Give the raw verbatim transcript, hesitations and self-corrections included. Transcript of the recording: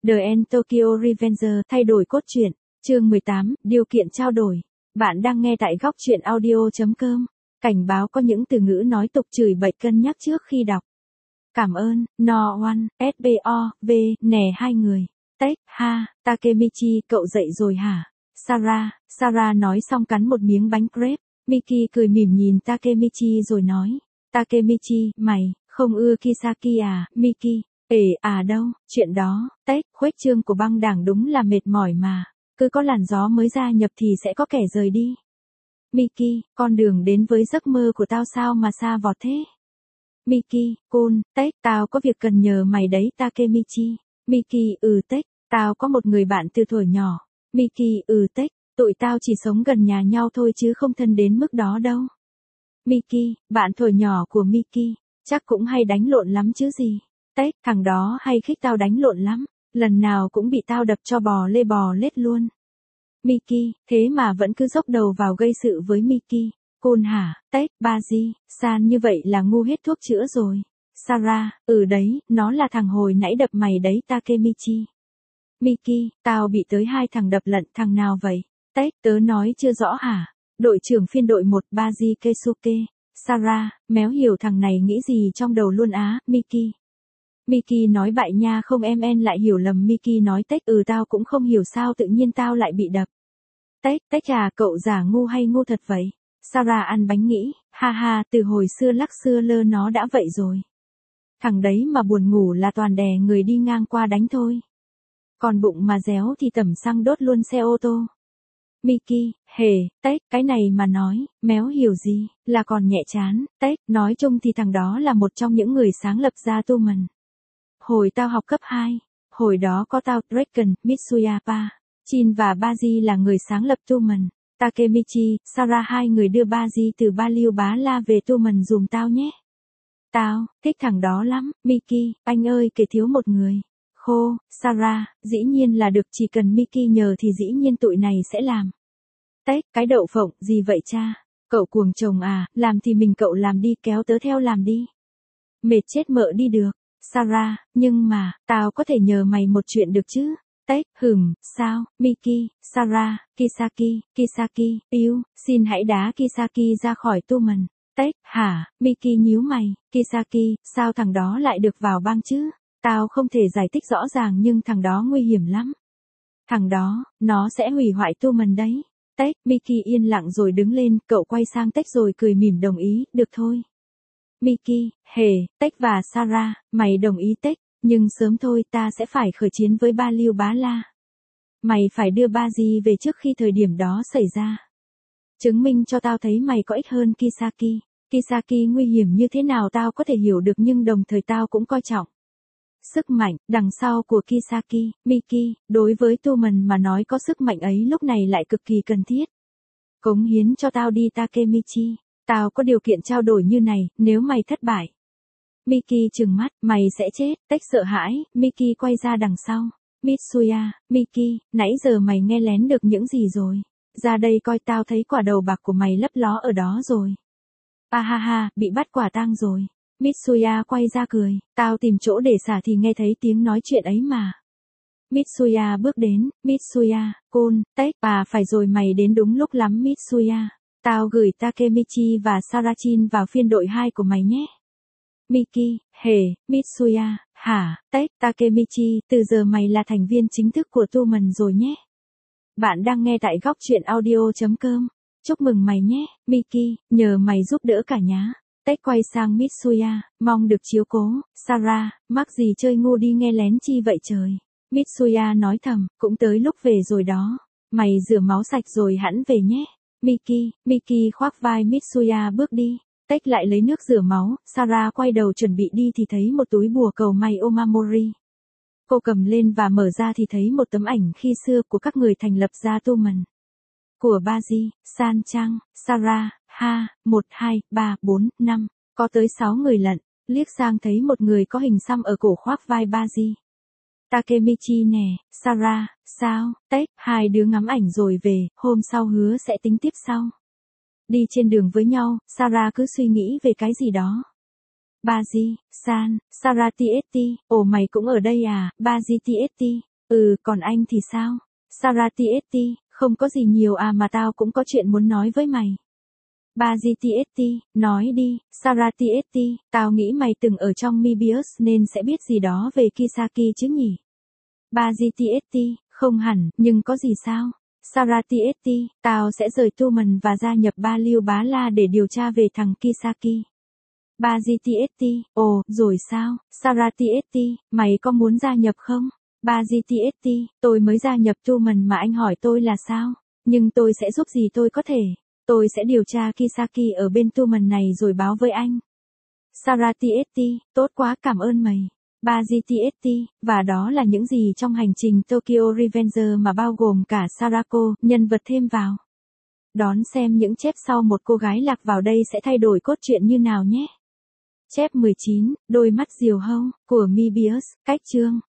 The End Tokyo Revenger thay đổi cốt truyện, chương mười tám, điều kiện trao đổi. Bạn đang nghe tại góc truyện audio chấm com. Cảnh báo có những từ ngữ nói tục chửi bậy cân nhắc trước khi đọc. Cảm ơn, No One, ét bê o, V, nè hai người. Tech, ha, Takemichi, cậu dậy rồi hả? Sarah, Sarah nói xong cắn một miếng bánh crepe. Miki cười mỉm nhìn Takemichi rồi nói. Takemichi, mày, không ưa Kisaki à, Miki? Ể à đâu, chuyện đó, Tech, khuếch trương của băng đảng đúng là mệt mỏi mà. Cứ có làn gió mới gia nhập thì sẽ có kẻ rời đi. Miki, con đường đến với giấc mơ của tao sao mà xa vọt thế? Miki, Kun, Tech, tao có việc cần nhờ mày đấy Takemichi. Miki, ừ Tech, tao có một người bạn từ thuở nhỏ. Miki, ừ Tech, tụi tao chỉ sống gần nhà nhau thôi chứ không thân đến mức đó đâu. Miki, bạn thuở nhỏ của Miki, chắc cũng hay đánh lộn lắm chứ gì. Tech, thằng đó hay khích tao đánh lộn lắm, lần nào cũng bị tao đập cho bò lê bò lết luôn. Miki, thế mà vẫn cứ dốc đầu vào gây sự với Miki. Kun hả, Tech, Baji, San như vậy là ngu hết thuốc chữa rồi. Sarah, ừ đấy, nó là thằng hồi nãy đập mày đấy Takemichi. Miki, tao bị tới hai thằng đập lận, thằng nào vậy? Tech, tớ nói chưa rõ hả? Đội trưởng phiên đội một Baji Keisuke. Sarah, méo hiểu thằng này nghĩ gì trong đầu luôn á, Miki. Miki nói bại nha không em en lại hiểu lầm Miki nói Tech ừ tao cũng không hiểu sao tự nhiên tao lại bị đập. Tech, Tech à cậu giả ngu hay ngu thật vậy? Sarah ăn bánh nghĩ, ha ha từ hồi xưa lắc xưa lơ nó đã vậy rồi. Thằng đấy mà buồn ngủ là toàn đè người đi ngang qua đánh thôi. Còn bụng mà réo thì tẩm xăng đốt luôn xe ô tô. Miki, hề, Tech, cái này mà nói, méo hiểu gì, là còn nhẹ chán. Tech, nói chung thì thằng đó là một trong những người sáng lập ra Toman. Hồi tao học cấp hai, hồi đó có tao, Draken, Mitsuyapa, Chin và Baji là người sáng lập Toman. Takemichi, Sarah hai người đưa Baji từ Ba Liêu Bá La về Toman dùm tao nhé. Tao, thích thằng đó lắm, Miki, anh ơi kể thiếu một người. Khô, Sarah, dĩ nhiên là được chỉ cần Miki nhờ thì dĩ nhiên tụi này sẽ làm. Tech, cái đậu phộng, gì vậy cha? Cậu cuồng chồng à, làm thì mình cậu làm đi kéo tớ theo làm đi. Mệt chết mợ đi được. Sarah, nhưng mà, tao có thể nhờ mày một chuyện được chứ? Tech, hừm, sao, Miki, Sarah, Kisaki, Kisaki, yêu, xin hãy đá Kisaki ra khỏi Toman. Tech, hả, Miki nhíu mày, Kisaki, sao thằng đó lại được vào bang chứ? Tao không thể giải thích rõ ràng nhưng thằng đó nguy hiểm lắm. Thằng đó, nó sẽ hủy hoại Toman đấy. Tech, Miki yên lặng rồi đứng lên, cậu quay sang Tech rồi cười mỉm đồng ý, được thôi. Miki, hề, Tech và Sarah, mày đồng ý Tech, nhưng sớm thôi ta sẽ phải khởi chiến với Ba Liêu Bá La. Mày phải đưa Baji về trước khi thời điểm đó xảy ra. Chứng minh cho tao thấy mày có ích hơn Kisaki. Kisaki nguy hiểm như thế nào tao có thể hiểu được nhưng đồng thời tao cũng coi trọng. Sức mạnh, đằng sau của Kisaki, Miki, đối với Toman mà nói có sức mạnh ấy lúc này lại cực kỳ cần thiết. Cống hiến cho tao đi Takemichi. Tao có điều kiện trao đổi như này, nếu mày thất bại. Miki trừng mắt, mày sẽ chết, Tech sợ hãi, Miki quay ra đằng sau. Mitsuya, Miki, nãy giờ mày nghe lén được những gì rồi? Ra đây coi tao thấy quả đầu bạc của mày lấp ló ở đó rồi. À ha ha, bị bắt quả tang rồi. Mitsuya quay ra cười, tao tìm chỗ để xả thì nghe thấy tiếng nói chuyện ấy mà. Mitsuya bước đến, Mitsuya, Kun, Tech, à phải rồi mày đến đúng lúc lắm Mitsuya. Tao gửi Takemichi và Sarachin vào phiên đội hai của mày nhé. Miki, hề, Mitsuya, hả, Tech, Takemichi, từ giờ mày là thành viên chính thức của Toman rồi nhé. Bạn đang nghe tại góc truyện audio chấm com. Chúc mừng mày nhé, Miki, nhờ mày giúp đỡ cả nhá. Tech quay sang Mitsuya, mong được chiếu cố. Sarah, mắc gì chơi ngu đi nghe lén chi vậy trời. Mitsuya nói thầm, cũng tới lúc về rồi đó. Mày rửa máu sạch rồi hẵng về nhé. Miki, Miki khoác vai Mitsuya bước đi. Tech lại lấy nước rửa máu, Sarah quay đầu chuẩn bị đi thì thấy một túi bùa cầu may Omamori. Cô cầm lên và mở ra thì thấy một tấm ảnh khi xưa của các người thành lập ra Toman. Của Baji, San Chang, Sarah, ha, một, hai, ba, bốn, năm, có tới sáu người lận, liếc sang thấy một người có hình xăm ở cổ khoác vai Baji. Takemichi nè, Sarah, sao, Tech, hai đứa ngắm ảnh rồi về, hôm sau hứa sẽ tính tiếp sau. Đi trên đường với nhau, Sarah cứ suy nghĩ về cái gì đó. Baji, San, Sarah tê ét tê, ồ mày cũng ở đây à, Baji tê ét tê. Ừ, còn anh thì sao? Sarah tê ét tê, không có gì nhiều à mà tao cũng có chuyện muốn nói với mày. Baji tê ét tê, nói đi, Sarah tê ét tê, tao nghĩ mày từng ở trong Mebius nên sẽ biết gì đó về Kisaki chứ nhỉ? Baji tê ét tê, không hẳn, nhưng có gì sao? Sarah tê ét tê, tao sẽ rời Tumen và gia nhập Ba Liêu Bá La để điều tra về thằng Kisaki. Baji tê ét tê, ồ, rồi sao? Sarah tê ét tê, mày có muốn gia nhập không? Baji tê ét tê, tôi mới gia nhập Tumen mà anh hỏi tôi là sao? Nhưng tôi sẽ giúp gì tôi có thể. Tôi sẽ điều tra Kisaki ở bên Tumen này rồi báo với anh. Sarah tê ét tê, tốt quá, cảm ơn mày. Baji tê ét tê, và đó là những gì trong hành trình Tokyo Revenger mà bao gồm cả Sarako, nhân vật thêm vào. Đón xem những chép sau một cô gái lạc vào đây sẽ thay đổi cốt truyện như nào nhé. Chép mười chín, đôi mắt diều hâu, của Mebius, cách chương.